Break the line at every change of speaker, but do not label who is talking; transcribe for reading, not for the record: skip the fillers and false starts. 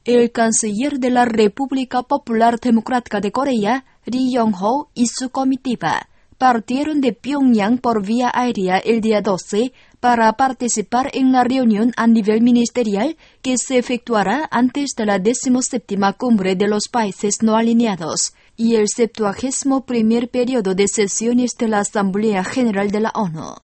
El canciller de la República Popular Democrática de Corea, Ri Yong-ho, y su comitiva partieron de Pyongyang por vía aérea el día 12 para participar en la reunión a nivel ministerial que se efectuará antes de la 17ª cumbre de los países no alineados y el 71º periodo de sesiones de la Asamblea General de la ONU.